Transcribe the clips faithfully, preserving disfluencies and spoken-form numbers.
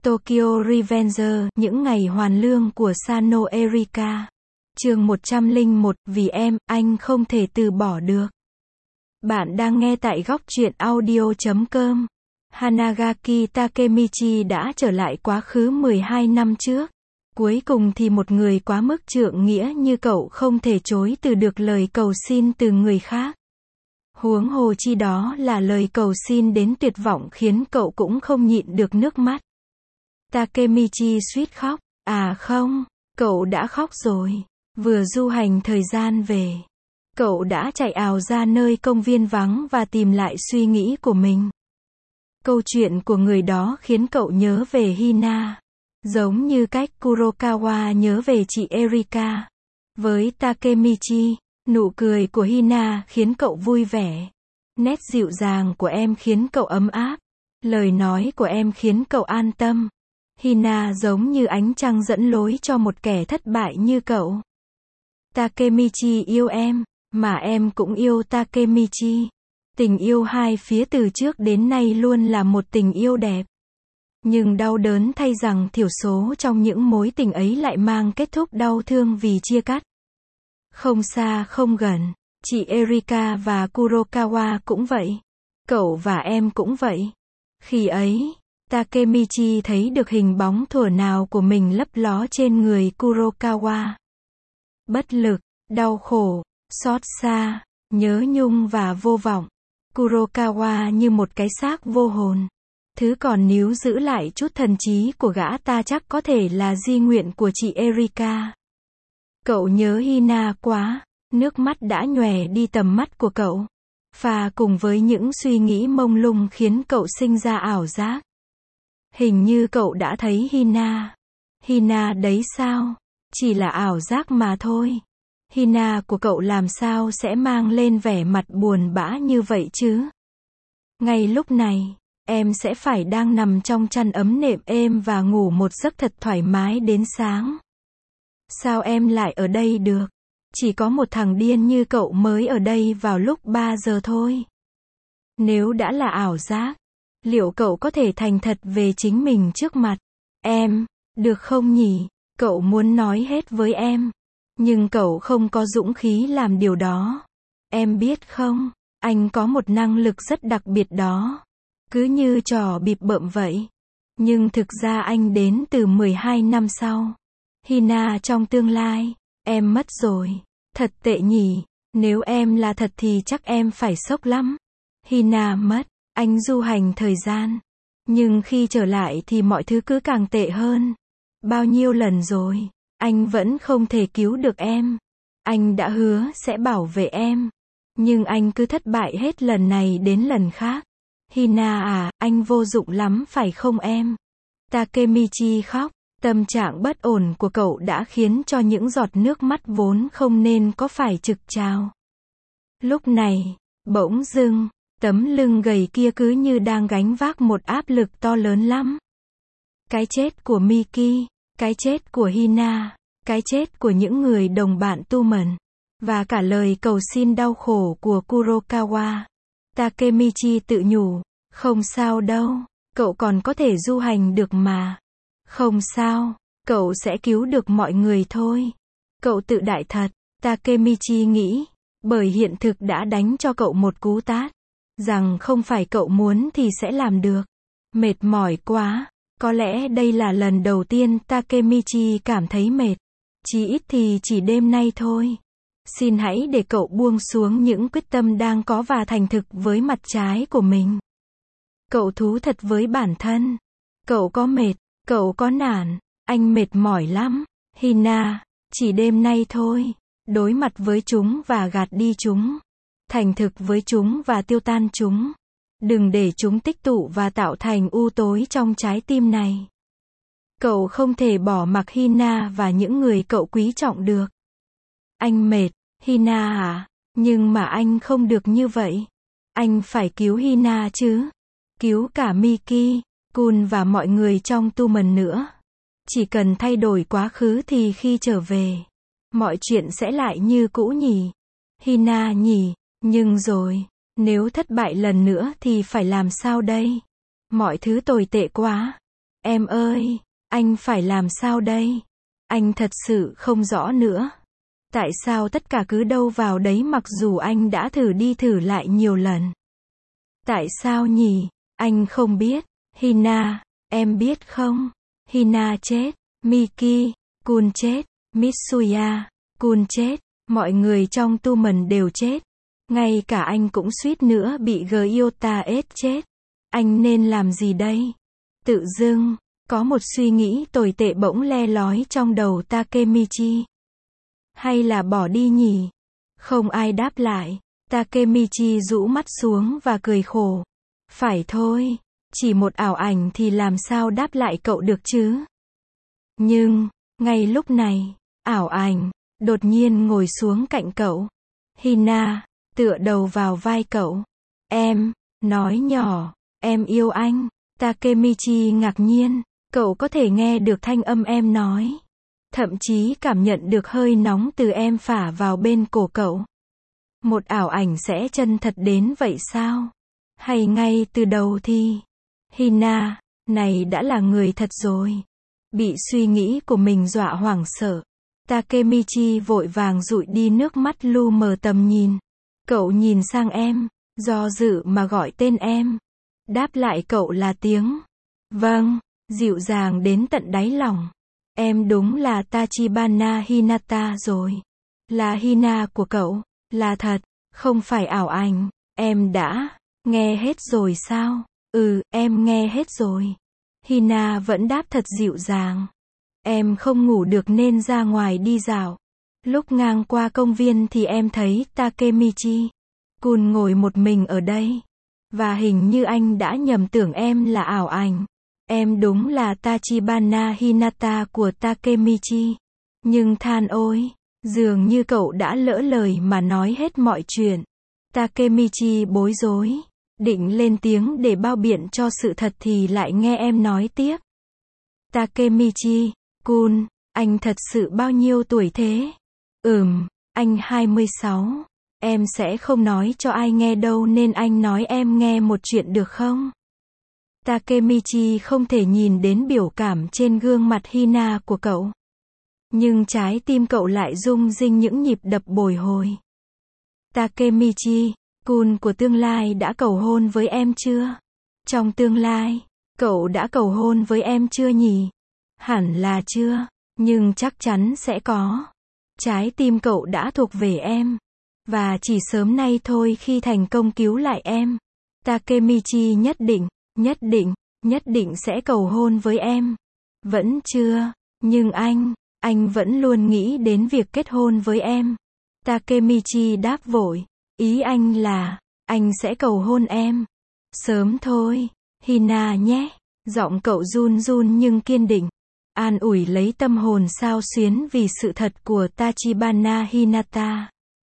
Tokyo Revenger, những ngày hoàn lương của Sano Erika. Chương một trăm lẻ một, vì em, anh không thể từ bỏ được. Bạn đang nghe tại góc truyện audio chấm com. Hanagaki Takemichi đã trở lại quá khứ mười hai năm trước. Cuối cùng thì một người quá mức trượng nghĩa như cậu không thể chối từ được lời cầu xin từ người khác. Huống hồ chi đó là lời cầu xin đến tuyệt vọng khiến cậu cũng không nhịn được nước mắt. Takemichi suýt khóc. À không, cậu đã khóc rồi. Vừa du hành thời gian về, cậu đã chạy ào ra nơi công viên vắng và tìm lại suy nghĩ của mình. Câu chuyện của người đó khiến cậu nhớ về Hina, giống như cách Kurokawa nhớ về chị Erika. Với Takemichi, nụ cười của Hina khiến cậu vui vẻ. Nét dịu dàng của em khiến cậu ấm áp. Lời nói của em khiến cậu an tâm. Hina giống như ánh trăng dẫn lối cho một kẻ thất bại như cậu. Takemichi yêu em, mà em cũng yêu Takemichi. Tình yêu hai phía từ trước đến nay luôn là một tình yêu đẹp. Nhưng đau đớn thay rằng thiểu số trong những mối tình ấy lại mang kết thúc đau thương vì chia cắt. Không xa không gần, chị Erika và Kurokawa cũng vậy. Cậu và em cũng vậy. Khi ấy, Takemichi thấy được hình bóng thuở nào của mình lấp ló trên người Kurokawa. Bất lực, đau khổ, xót xa, nhớ nhung và vô vọng. Kurokawa như một cái xác vô hồn. Thứ còn níu giữ lại chút thần trí của gã ta chắc có thể là di nguyện của chị Erika. Cậu nhớ Hina quá, nước mắt đã nhòe đi tầm mắt của cậu. Và cùng với những suy nghĩ mông lung khiến cậu sinh ra ảo giác. Hình như cậu đã thấy Hina. Hina đấy sao? Chỉ là ảo giác mà thôi. Hina của cậu làm sao sẽ mang lên vẻ mặt buồn bã như vậy chứ? Ngay lúc này, em sẽ phải đang nằm trong chăn ấm nệm êm và ngủ một giấc thật thoải mái đến sáng. Sao em lại ở đây được? Chỉ có một thằng điên như cậu mới ở đây vào lúc ba giờ thôi. Nếu đã là ảo giác, liệu cậu có thể thành thật về chính mình trước mặt em, được không nhỉ? Cậu muốn nói hết với em, nhưng cậu không có dũng khí làm điều đó. Em biết không, anh có một năng lực rất đặc biệt đó. Cứ như trò bịp bợm vậy. Nhưng thực ra anh đến từ mười hai năm sau. Hina trong tương lai, em mất rồi. Thật tệ nhỉ, nếu em là thật thì chắc em phải sốc lắm. Hina mất, anh du hành thời gian. Nhưng khi trở lại thì mọi thứ cứ càng tệ hơn. Bao nhiêu lần rồi, anh vẫn không thể cứu được em. Anh đã hứa sẽ bảo vệ em. Nhưng anh cứ thất bại hết lần này đến lần khác. Hina à, anh vô dụng lắm phải không em? Takemichi khóc. Tâm trạng bất ổn của cậu đã khiến cho những giọt nước mắt vốn không nên có phải trực trào. Lúc này, bỗng dưng, tấm lưng gầy kia cứ như đang gánh vác một áp lực to lớn lắm. Cái chết của Miki, cái chết của Hina, cái chết của những người đồng bạn tu mẩn, và cả lời cầu xin đau khổ của Kurokawa. Takemichi tự nhủ, không sao đâu, cậu còn có thể du hành được mà. Không sao, cậu sẽ cứu được mọi người thôi. Cậu tự đại thật, Takemichi nghĩ, bởi hiện thực đã đánh cho cậu một cú tát. Rằng không phải cậu muốn thì sẽ làm được. Mệt mỏi quá, có lẽ đây là lần đầu tiên Takemichi cảm thấy mệt. Chỉ ít thì chỉ đêm nay thôi. Xin hãy để cậu buông xuống những quyết tâm đang có và thành thực với mặt trái của mình. Cậu thú thật với bản thân. Cậu có mệt. Cậu có nản, anh mệt mỏi lắm. Hina, chỉ đêm nay thôi. Đối mặt với chúng và gạt đi chúng. Thành thực với chúng và tiêu tan chúng. Đừng để chúng tích tụ và tạo thành u tối trong trái tim này. Cậu không thể bỏ mặc Hina và những người cậu quý trọng được. Anh mệt, Hina à, nhưng mà anh không được như vậy. Anh phải cứu Hina chứ. Cứu cả Miki, Kun và mọi người trong tu mần nữa. Chỉ cần thay đổi quá khứ thì khi trở về, mọi chuyện sẽ lại như cũ nhỉ. Hina nhỉ, nhưng rồi, nếu thất bại lần nữa thì phải làm sao đây? Mọi thứ tồi tệ quá. Em ơi, anh phải làm sao đây? Anh thật sự không rõ nữa. Tại sao tất cả cứ đâu vào đấy mặc dù anh đã thử đi thử lại nhiều lần? Tại sao nhỉ? Anh không biết. Hina, em biết không? Hina chết. Miki, Kun chết. Mitsuya, Kun chết. Mọi người trong tu mần đều chết. Ngay cả anh cũng suýt nữa bị Gyota ết chết. Anh nên làm gì đây? Tự dưng, có một suy nghĩ tồi tệ bỗng le lói trong đầu Takemichi. Hay là bỏ đi nhỉ? Không ai đáp lại. Takemichi rũ mắt xuống và cười khổ. Phải thôi, chỉ một ảo ảnh thì làm sao đáp lại cậu được chứ? Nhưng, ngay lúc này, ảo ảnh đột nhiên ngồi xuống cạnh cậu. Hina tựa đầu vào vai cậu. Em, nói nhỏ, em yêu anh. Takemichi ngạc nhiên, cậu có thể nghe được thanh âm em nói. Thậm chí cảm nhận được hơi nóng từ em phả vào bên cổ cậu. Một ảo ảnh sẽ chân thật đến vậy sao? Hay ngay từ đầu thì... Hina, này đã là người thật rồi. Bị suy nghĩ của mình dọa hoảng sợ. Takemichi vội vàng dụi đi nước mắt lu mờ tầm nhìn. Cậu nhìn sang em, do dự mà gọi tên em. Đáp lại cậu là tiếng vâng, dịu dàng đến tận đáy lòng. Em đúng là Tachibana Hinata rồi. Là Hina của cậu, là thật, không phải ảo ảnh. Em đã nghe hết rồi sao? Ừ, em nghe hết rồi. Hina vẫn đáp thật dịu dàng. Em không ngủ được nên ra ngoài đi dạo. Lúc ngang qua công viên thì em thấy Takemichi Kun ngồi một mình ở đây. Và hình như anh đã nhầm tưởng em là ảo ảnh. Em đúng là Tachibana Hinata của Takemichi. Nhưng than ôi, dường như cậu đã lỡ lời mà nói hết mọi chuyện. Takemichi bối rối, định lên tiếng để bao biện cho sự thật thì lại nghe em nói tiếp. Takemichi Kun, anh thật sự bao nhiêu tuổi thế? Ừm, anh hai mươi sáu. Em sẽ không nói cho ai nghe đâu nên anh nói em nghe một chuyện được không? Takemichi không thể nhìn đến biểu cảm trên gương mặt Hina của cậu. Nhưng trái tim cậu lại rung rinh những nhịp đập bồi hồi. Takemichi, Kun của tương lai đã cầu hôn với em chưa? Trong tương lai, cậu đã cầu hôn với em chưa nhỉ? Hẳn là chưa, nhưng chắc chắn sẽ có. Trái tim cậu đã thuộc về em. Và chỉ sớm nay thôi khi thành công cứu lại em, Takemichi nhất định, nhất định, nhất định sẽ cầu hôn với em. Vẫn chưa, nhưng anh, anh vẫn luôn nghĩ đến việc kết hôn với em. Takemichi đáp vội, ý anh là, anh sẽ cầu hôn em. Sớm thôi, Hina nhé. Giọng cậu run run nhưng kiên định. An ủi lấy tâm hồn xao xuyến vì sự thật của Tachibana Hinata.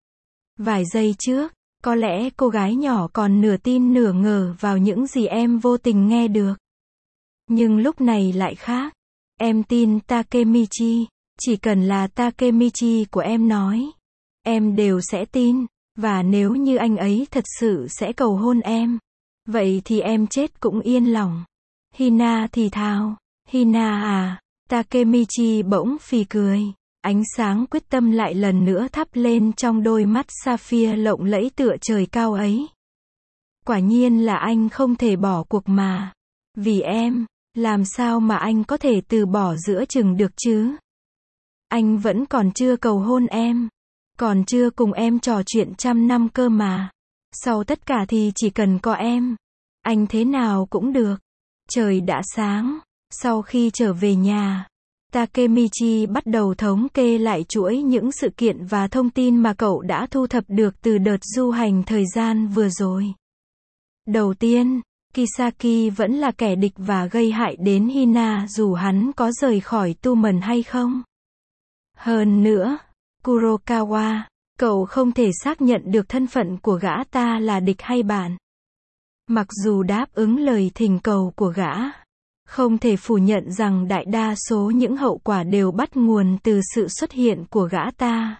Vài giây trước, có lẽ cô gái nhỏ còn nửa tin nửa ngờ vào những gì em vô tình nghe được. Nhưng lúc này lại khác. Em tin Takemichi, chỉ cần là Takemichi của em nói, em đều sẽ tin. Và nếu như anh ấy thật sự sẽ cầu hôn em, vậy thì em chết cũng yên lòng. Hina thì thào. Hina à, Takemichi bỗng phì cười. Ánh sáng quyết tâm lại lần nữa thắp lên trong đôi mắt sapphire lộng lẫy tựa trời cao ấy. Quả nhiên là anh không thể bỏ cuộc mà. Vì em, làm sao mà anh có thể từ bỏ giữa chừng được chứ? Anh vẫn còn chưa cầu hôn em. Còn chưa cùng em trò chuyện trăm năm cơ mà. Sau tất cả thì chỉ cần có em. Anh thế nào cũng được. Trời đã sáng. Sau khi trở về nhà, Takemichi bắt đầu thống kê lại chuỗi những sự kiện và thông tin mà cậu đã thu thập được từ đợt du hành thời gian vừa rồi. Đầu tiên, Kisaki vẫn là kẻ địch và gây hại đến Hina dù hắn có rời khỏi tu mần hay không. Hơn nữa, Kurokawa, cậu không thể xác nhận được thân phận của gã ta là địch hay bạn. Mặc dù đáp ứng lời thỉnh cầu của gã, không thể phủ nhận rằng đại đa số những hậu quả đều bắt nguồn từ sự xuất hiện của gã ta.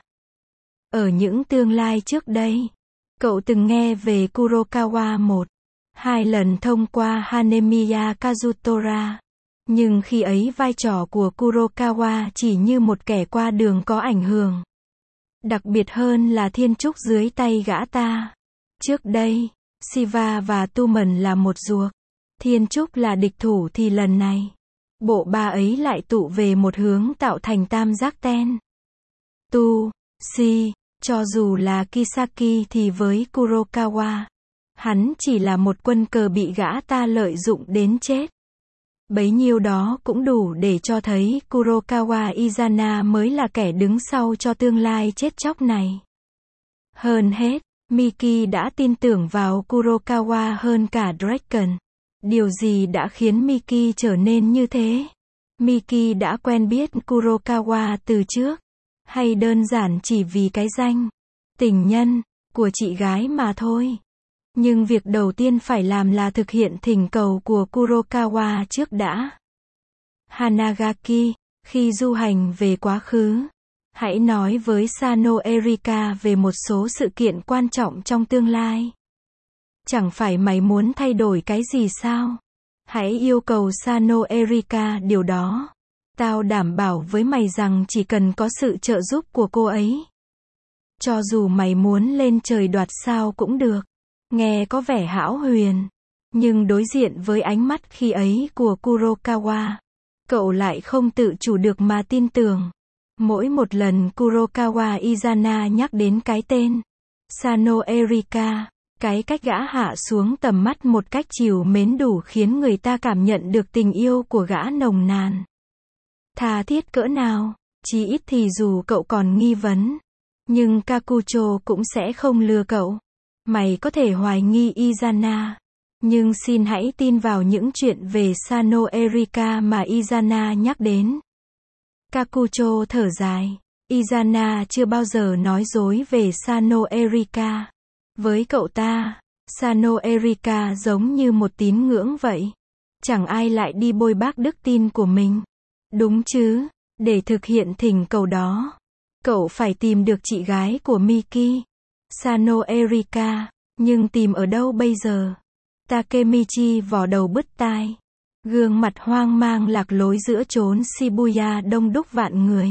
Ở những tương lai trước đây, cậu từng nghe về Kurokawa một, hai lần thông qua Hanemiya Kazutora. Nhưng khi ấy vai trò của Kurokawa chỉ như một kẻ qua đường có ảnh hưởng. Đặc biệt hơn là thiên trúc dưới tay gã ta. Trước đây, Shiva và Tu-mần là một ruột. Thiên trúc là địch thủ thì lần này, bộ ba ấy lại tụ về một hướng tạo thành tam giác ten. Tu, Si, cho dù là Kisaki thì với Kurokawa, hắn chỉ là một quân cờ bị gã ta lợi dụng đến chết. Bấy nhiêu đó cũng đủ để cho thấy Kurokawa Izana mới là kẻ đứng sau cho tương lai chết chóc này. Hơn hết, Miki đã tin tưởng vào Kurokawa hơn cả Draken. Điều gì đã khiến Miki trở nên như thế? Miki đã quen biết Kurokawa từ trước, hay đơn giản chỉ vì cái danh tình nhân của chị gái mà thôi. Nhưng việc đầu tiên phải làm là thực hiện thỉnh cầu của Kurokawa trước đã. Hanagaki, khi du hành về quá khứ, hãy nói với Sano Erika về một số sự kiện quan trọng trong tương lai. Chẳng phải mày muốn thay đổi cái gì sao? Hãy yêu cầu Sano Erika điều đó. Tao đảm bảo với mày rằng chỉ cần có sự trợ giúp của cô ấy. Cho dù mày muốn lên trời đoạt sao cũng được. Nghe có vẻ hão huyền. Nhưng đối diện với ánh mắt khi ấy của Kurokawa, cậu lại không tự chủ được mà tin tưởng. Mỗi một lần Kurokawa Izana nhắc đến cái tên Sano Erika, cái cách gã hạ xuống tầm mắt một cách trìu mến đủ khiến người ta cảm nhận được tình yêu của gã nồng nàn. Tha thiết cỡ nào, chí ít thì dù cậu còn nghi vấn, nhưng Kakucho cũng sẽ không lừa cậu. Mày có thể hoài nghi Izana, nhưng xin hãy tin vào những chuyện về Sano Erika mà Izana nhắc đến. Kakucho thở dài. Izana chưa bao giờ nói dối về Sano Erika. Với cậu ta, Sano Erika giống như một tín ngưỡng vậy. Chẳng ai lại đi bôi bác đức tin của mình. Đúng chứ, để thực hiện thỉnh cầu đó, cậu phải tìm được chị gái của Miki, Sano Erika. Nhưng tìm ở đâu bây giờ? Takemichi vò đầu bứt tai. Gương mặt hoang mang lạc lối giữa chốn Shibuya đông đúc vạn người.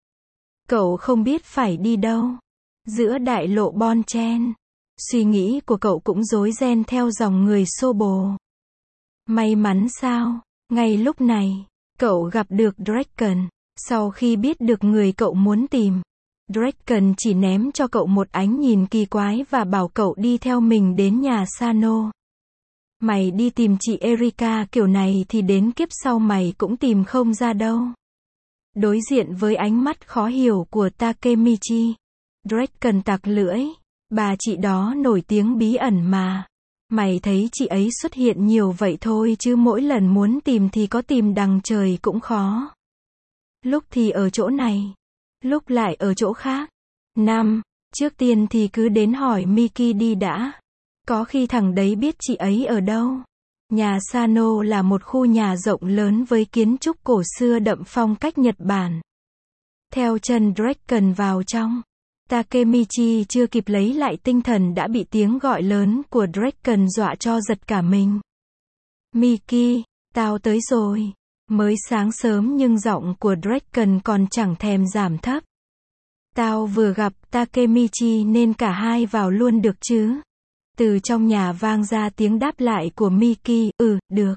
Cậu không biết phải đi đâu. Giữa đại lộ bon chen, suy nghĩ của cậu cũng rối ren theo dòng người xô bồ. May mắn sao, ngay lúc này, cậu gặp được Draken. Sau khi biết được người cậu muốn tìm, Draken chỉ ném cho cậu một ánh nhìn kỳ quái và bảo cậu đi theo mình đến nhà Sano. Mày đi tìm chị Erika kiểu này thì đến kiếp sau mày cũng tìm không ra đâu. Đối diện với ánh mắt khó hiểu của Takemichi, Draken tặc lưỡi. Bà chị đó nổi tiếng bí ẩn mà. Mày thấy chị ấy xuất hiện nhiều vậy thôi chứ mỗi lần muốn tìm thì có tìm đằng trời cũng khó. Lúc thì ở chỗ này, lúc lại ở chỗ khác. Năm, trước tiên thì cứ đến hỏi Miki đi đã. Có khi thằng đấy biết chị ấy ở đâu. Nhà Sano là một khu nhà rộng lớn với kiến trúc cổ xưa đậm phong cách Nhật Bản. Theo chân Draken vào trong, Takemichi chưa kịp lấy lại tinh thần đã bị tiếng gọi lớn của Draken dọa cho giật cả mình. Miki, tao tới rồi. Mới sáng sớm nhưng giọng của Draken còn chẳng thèm giảm thấp. Tao vừa gặp Takemichi nên cả hai vào luôn được chứ? Từ trong nhà vang ra tiếng đáp lại của Miki, ừ, được.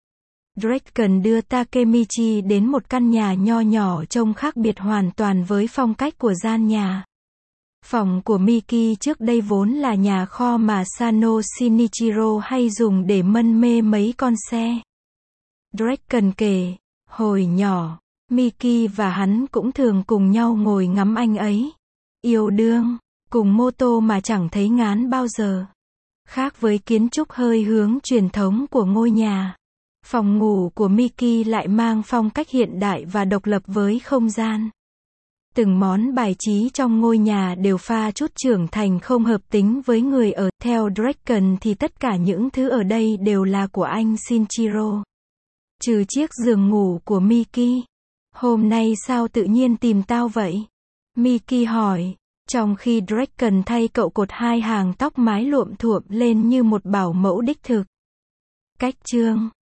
Draken đưa Takemichi đến một căn nhà nho nhỏ trông khác biệt hoàn toàn với phong cách của gian nhà. Phòng của Miki trước đây vốn là nhà kho mà Sano Shinichiro hay dùng để mân mê mấy con xe. Draken kể, hồi nhỏ, Miki và hắn cũng thường cùng nhau ngồi ngắm anh ấy. Yêu đương, cùng mô tô mà chẳng thấy ngán bao giờ. Khác với kiến trúc hơi hướng truyền thống của ngôi nhà, phòng ngủ của Miki lại mang phong cách hiện đại và độc lập với không gian. Từng món bài trí trong ngôi nhà đều pha chút trưởng thành không hợp tính với người ở. Theo Draken thì tất cả những thứ ở đây đều là của anh Shinjiro. Trừ chiếc giường ngủ của Miki. Hôm nay sao tự nhiên tìm tao vậy? Miki hỏi. Trong khi Draken thay cậu cột hai hàng tóc mái luộm thuộm lên như một bảo mẫu đích thực. Cách chương